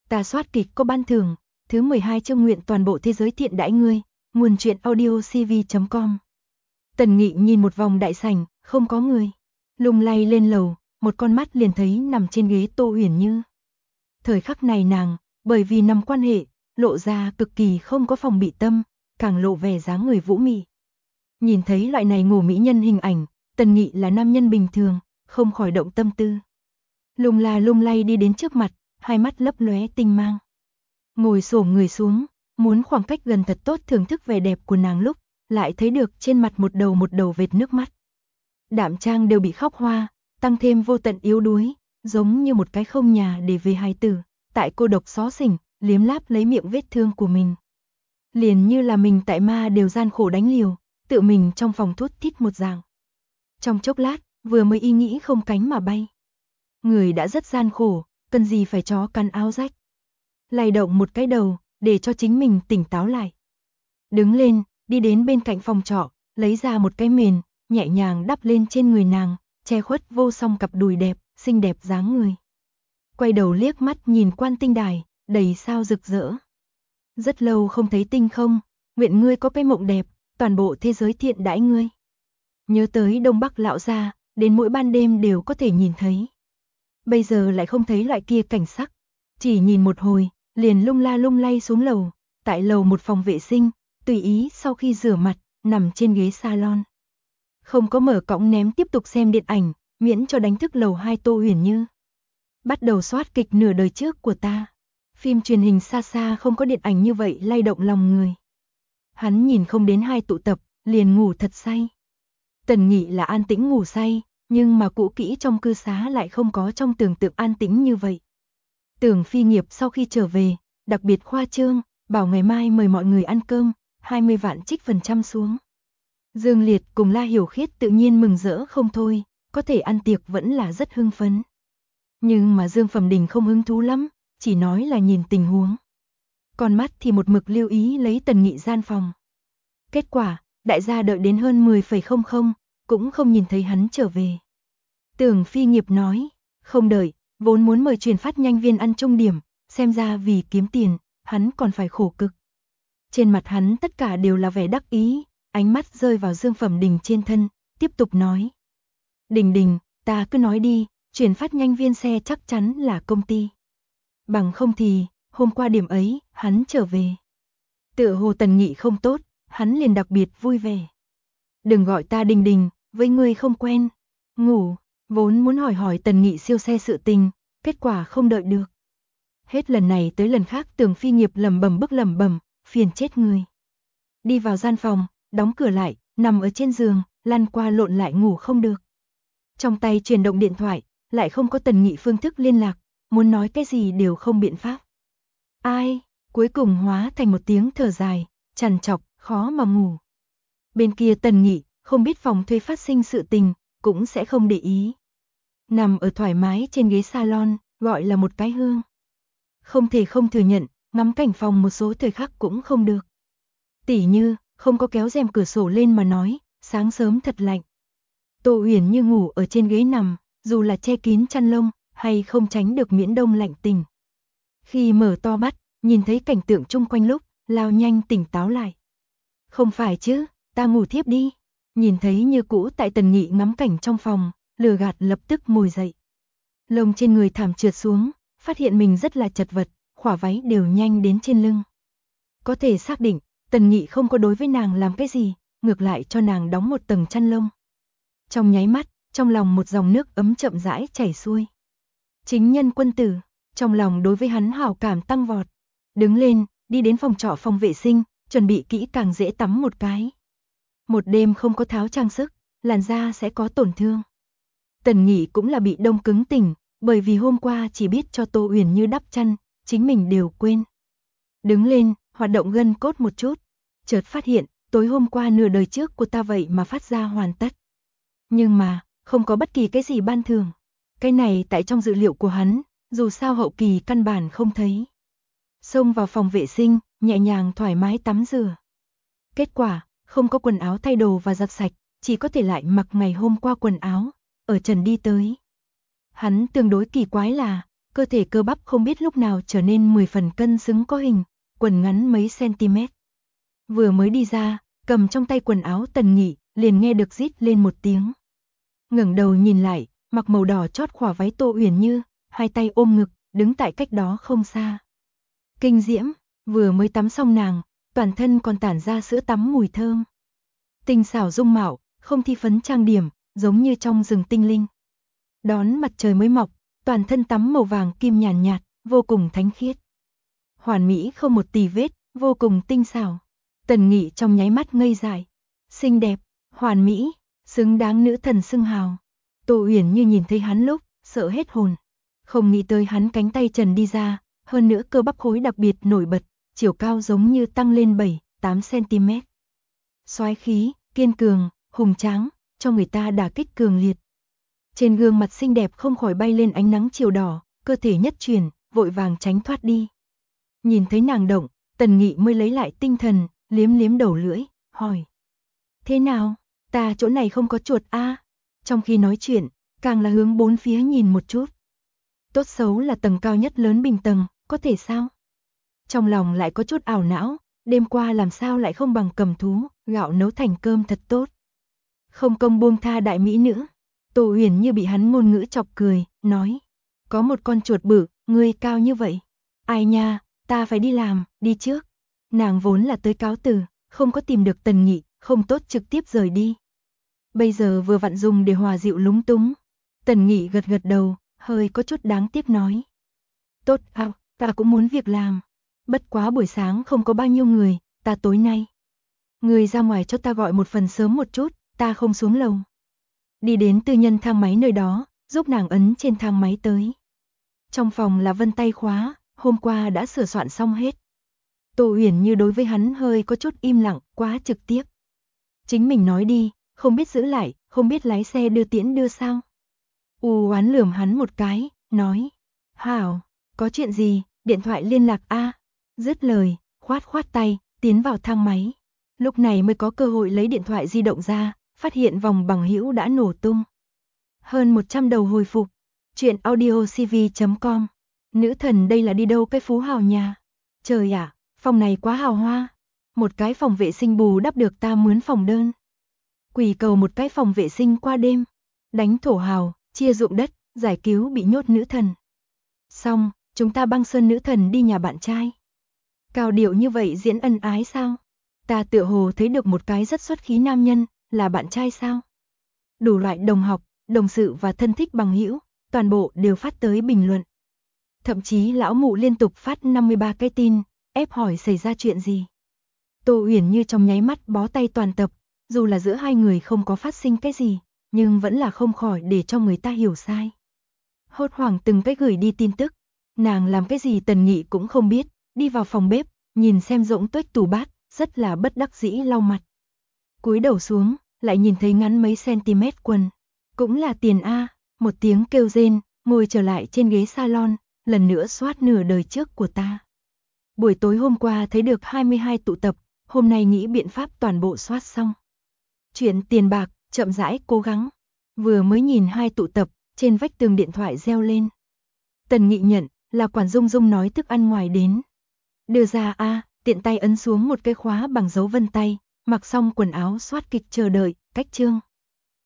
Ta soát kịch có ban thưởng, thứ 12 chương nguyện toàn bộ thế giới thiện đãi ngươi, nguồn truyện audio cv.com. Tần Nghị nhìn một vòng đại sảnh, không có người. Lung lay lên lầu, một con mắt liền thấy nằm trên ghế Tô Uyển Như. Thời khắc này nàng, bởi vì nằm quan hệ, lộ ra cực kỳ không có phòng bị tâm, càng lộ vẻ dáng người vũ mị. Nhìn thấy loại này ngủ mỹ nhân hình ảnh, Tần Nghị là nam nhân bình thường, không khỏi động tâm tư. Lung lay đi đến trước mặt, hai mắt lấp lóe tinh mang. Ngồi xổm người xuống, muốn khoảng cách gần thật tốt thưởng thức vẻ đẹp của nàng lúc, lại thấy được trên mặt một đầu vệt nước mắt. Đạm trang đều bị khóc hoa, tăng thêm vô tận yếu đuối, giống như một cái không nhà để về hài tử, tại cô độc xó xỉnh, liếm láp lấy miệng vết thương của mình. Liền như là mình tại ma đều gian khổ đánh liều, tự mình trong phòng thút thít một dạng. Trong chốc lát, vừa mới ý nghĩ không cánh mà bay. Người đã rất gian khổ, cần gì phải chó cắn áo rách. Lay động một cái đầu, để cho chính mình tỉnh táo lại. Đứng lên, đi đến bên cạnh phòng trọ, lấy ra một cái mền, nhẹ nhàng đắp lên trên người nàng, che khuất vô song cặp đùi đẹp, xinh đẹp dáng người. Quay đầu liếc mắt nhìn quan tinh đài, đầy sao rực rỡ. Rất lâu không thấy tinh không, nguyện ngươi có cái mộng đẹp, toàn bộ thế giới thiện đãi ngươi. Nhớ tới Đông Bắc lão gia, đến mỗi ban đêm đều có thể nhìn thấy. Bây giờ lại không thấy loại kia cảnh sắc, chỉ nhìn một hồi, liền lung lay xuống lầu, tại lầu một phòng vệ sinh, tùy ý sau khi rửa mặt, nằm trên ghế salon. Không có mở cõng ném tiếp tục xem điện ảnh, miễn cho đánh thức lầu 2 Tô Uyển Như. Bắt đầu soát kịch nửa đời trước của ta. Phim truyền hình xa xa không có điện ảnh như vậy lay động lòng người. Hắn nhìn không đến 2 tụ tập, liền ngủ thật say. Tần Nghị là an tĩnh ngủ say, nhưng mà cũ kỹ trong cư xá lại không có trong tưởng tượng an tĩnh như vậy. Tưởng Phi Nghiệp sau khi trở về, đặc biệt khoa trương, bảo ngày mai mời mọi người ăn cơm, 20 vạn trích phần trăm xuống. Dương Liệt cùng La Hiểu Khiết tự nhiên mừng rỡ không thôi, có thể ăn tiệc vẫn là rất hưng phấn. Nhưng mà Dương Phẩm Đình không hứng thú lắm, chỉ nói là nhìn tình huống. Con mắt thì một mực lưu ý lấy Tần Nghị gian phòng. Kết quả, đại gia đợi đến hơn 10,00, cũng không nhìn thấy hắn trở về. Tưởng Phi Nghiệp nói, không đợi, vốn muốn mời truyền phát nhanh viên ăn trung điểm, xem ra vì kiếm tiền, hắn còn phải khổ cực. Trên mặt hắn tất cả đều là vẻ đắc ý, ánh mắt rơi vào Dương Phẩm Đình trên thân, tiếp tục nói. Đình Đình, ta cứ nói đi, truyền phát nhanh viên xe chắc chắn là công ty. Bằng không thì, hôm qua điểm ấy, hắn trở về. Tựa hồ Tần Nghị không tốt, hắn liền đặc biệt vui vẻ. Đừng gọi ta Đình Đình, với ngươi không quen. Ngủ, vốn muốn hỏi Tần Nghị siêu xe sự tình, kết quả không đợi được. Hết lần này tới lần khác Tưởng Phi Nghiệp lẩm bẩm, phiền chết người. Đi vào gian phòng, đóng cửa lại, nằm ở trên giường, lăn qua lộn lại ngủ không được. Trong tay chuyển động điện thoại, lại không có Tần Nghị phương thức liên lạc, muốn nói cái gì đều không biện pháp. Ai, cuối cùng hóa thành một tiếng thở dài, trằn trọc, khó mà ngủ. Bên kia Tần Nghị, không biết phòng thuê phát sinh sự tình, cũng sẽ không để ý. Nằm ở thoải mái trên ghế salon, gọi là một cái hương. Không thể không thừa nhận, ngắm cảnh phòng một số thời khắc cũng không được. Tỉ như, không có kéo rèm cửa sổ lên mà nói, sáng sớm thật lạnh. Tô Uyển Như ngủ ở trên ghế nằm, dù là che kín chăn lông, hay không tránh được miễn đông lạnh tình. Khi mở to mắt, nhìn thấy cảnh tượng chung quanh lúc, lao nhanh tỉnh táo lại. Không phải chứ, ta ngủ thiếp đi. Nhìn thấy như cũ tại Tần Nghị ngắm cảnh trong phòng, lừa gạt lập tức ngồi dậy. Lông trên người thảm trượt xuống, phát hiện mình rất là chật vật, khỏa váy đều nhanh đến trên lưng. Có thể xác định, Tần Nghị không có đối với nàng làm cái gì, ngược lại cho nàng đóng một tầng chăn lông. Trong nháy mắt, trong lòng một dòng nước ấm chậm rãi chảy xuôi. Chính nhân quân tử, trong lòng đối với hắn hảo cảm tăng vọt. Đứng lên, đi đến phòng trọ phòng vệ sinh, chuẩn bị kỹ càng dễ tắm một cái. Một đêm không có tháo trang sức, làn da sẽ có tổn thương. Tần Nghị cũng là bị đông cứng tỉnh, bởi vì hôm qua chỉ biết cho Tô Uyển Như đắp chăn, chính mình đều quên. Đứng lên, hoạt động gân cốt một chút, chợt phát hiện, tối hôm qua nửa đời trước của ta vậy mà phát ra hoàn tất. Nhưng mà, không có bất kỳ cái gì ban thường. Cái này tại trong dự liệu của hắn, dù sao hậu kỳ căn bản không thấy. Xông vào phòng vệ sinh, nhẹ nhàng thoải mái tắm rửa. Kết quả, không có quần áo thay đồ và giặt sạch, chỉ có thể lại mặc ngày hôm qua quần áo, ở trần đi tới. Hắn tương đối kỳ quái là, cơ thể cơ bắp không biết lúc nào trở nên 10 phần cân xứng có hình, quần ngắn mấy cm. Vừa mới đi ra, cầm trong tay quần áo Tần Nghị, liền nghe được rít lên một tiếng. Ngẩng đầu nhìn lại, mặc màu đỏ chót khỏa váy Tô Uyển Như, hai tay ôm ngực, đứng tại cách đó không xa. Kinh diễm, vừa mới tắm xong nàng, toàn thân còn tản ra sữa tắm mùi thơm. Tinh xảo dung mạo, không thi phấn trang điểm, giống như trong rừng tinh linh. Đón mặt trời mới mọc, toàn thân tắm màu vàng kim nhàn nhạt, vô cùng thánh khiết. Hoàn mỹ không một tì vết, vô cùng tinh xảo. Tần Nghị trong nháy mắt ngây dại. Xinh đẹp, hoàn mỹ, xứng đáng nữ thần xưng hào. Tô Uyển Như nhìn thấy hắn lúc, sợ hết hồn. Không nghĩ tới hắn cánh tay trần đi ra, hơn nữa cơ bắp khối đặc biệt nổi bật, chiều cao giống như tăng lên 7-8 cm. Soái khí, kiên cường, hùng tráng, cho người ta đả kích cường liệt. Trên gương mặt xinh đẹp không khỏi bay lên ánh nắng chiều đỏ, cơ thể nhất chuyển, vội vàng tránh thoát đi. Nhìn thấy nàng động, Tần Nghị mới lấy lại tinh thần, liếm liếm đầu lưỡi, hỏi. Thế nào, ta chỗ này không có chuột a? Trong khi nói chuyện, càng là hướng bốn phía nhìn một chút. Tốt xấu là tầng cao nhất lớn bình tầng, có thể sao? Trong lòng lại có chút ảo não, đêm qua làm sao lại không bằng cầm thú, gạo nấu thành cơm thật tốt. Không công buông tha đại mỹ nữ. Tô Uyển Như bị hắn ngôn ngữ chọc cười, nói. Có một con chuột bự, ngươi cao như vậy. Ai nha, ta phải đi làm, đi trước. Nàng vốn là tới cáo từ, không có tìm được Tần Nghị, không tốt trực tiếp rời đi. Bây giờ vừa vặn dùng để hòa dịu lúng túng. Tần Nghị gật gật đầu, hơi có chút đáng tiếc nói. Tốt à, ta cũng muốn việc làm. Bất quá buổi sáng không có bao nhiêu người, ta tối nay. Người ra ngoài cho ta gọi một phần sớm một chút, ta không xuống lầu. Đi đến tư nhân thang máy nơi đó, giúp nàng ấn trên thang máy tới. Trong phòng là vân tay khóa, hôm qua đã sửa soạn xong hết. Tô Uyển Như đối với hắn hơi có chút im lặng, quá trực tiếp. Chính mình nói đi, không biết giữ lại, không biết lái xe đưa tiễn đưa sao. U oán lườm hắn một cái, nói. Hảo, có chuyện gì, điện thoại liên lạc a. Dứt lời, khoát khoát tay, tiến vào thang máy. Lúc này mới có cơ hội lấy điện thoại di động ra, phát hiện vòng bằng hữu đã nổ tung. Hơn 100 đầu hồi phục. Chuyện audiocv.com. Nữ thần đây là đi đâu cái phú hào nhà. Trời ạ, phòng này quá hào hoa. Một cái phòng vệ sinh bù đắp được ta mướn phòng đơn. Quỳ cầu một cái phòng vệ sinh qua đêm. Đánh thổ hào, chia ruộng đất, giải cứu bị nhốt nữ thần. Xong, chúng ta băng sơn nữ thần đi nhà bạn trai. Cao điệu như vậy diễn ân ái sao? Ta tựa hồ thấy được một cái rất xuất khí nam nhân, là bạn trai sao? Đủ loại đồng học, đồng sự và thân thích bằng hữu, toàn bộ đều phát tới bình luận. Thậm chí lão mụ liên tục phát 53 cái tin, ép hỏi xảy ra chuyện gì. Tô Uyển Như trong nháy mắt bó tay toàn tập, dù là giữa hai người không có phát sinh cái gì, nhưng vẫn là không khỏi để cho người ta hiểu sai. Hốt hoảng từng cái gửi đi tin tức, nàng làm cái gì Tần Nghị cũng không biết, đi vào phòng bếp, nhìn xem rỗng tuếch tủ bát, rất là bất đắc dĩ lau mặt. Cúi đầu xuống, lại nhìn thấy ngắn mấy cm quần. Cũng là tiền a, một tiếng kêu rên, ngồi trở lại trên ghế salon, lần nữa soát nửa đời trước của ta. Buổi tối hôm qua thấy được 22 tụ tập, hôm nay nghĩ biện pháp toàn bộ soát xong. Chuyện tiền bạc, chậm rãi cố gắng. Vừa mới nhìn 2 tụ tập, trên vách tường điện thoại reo lên. Tần Nghị nhận, là quản Dung Dung nói thức ăn ngoài đến. Đưa ra a, tiện tay ấn xuống một cái khóa bằng dấu vân tay, mặc xong quần áo soát kịch chờ đợi, cách chương.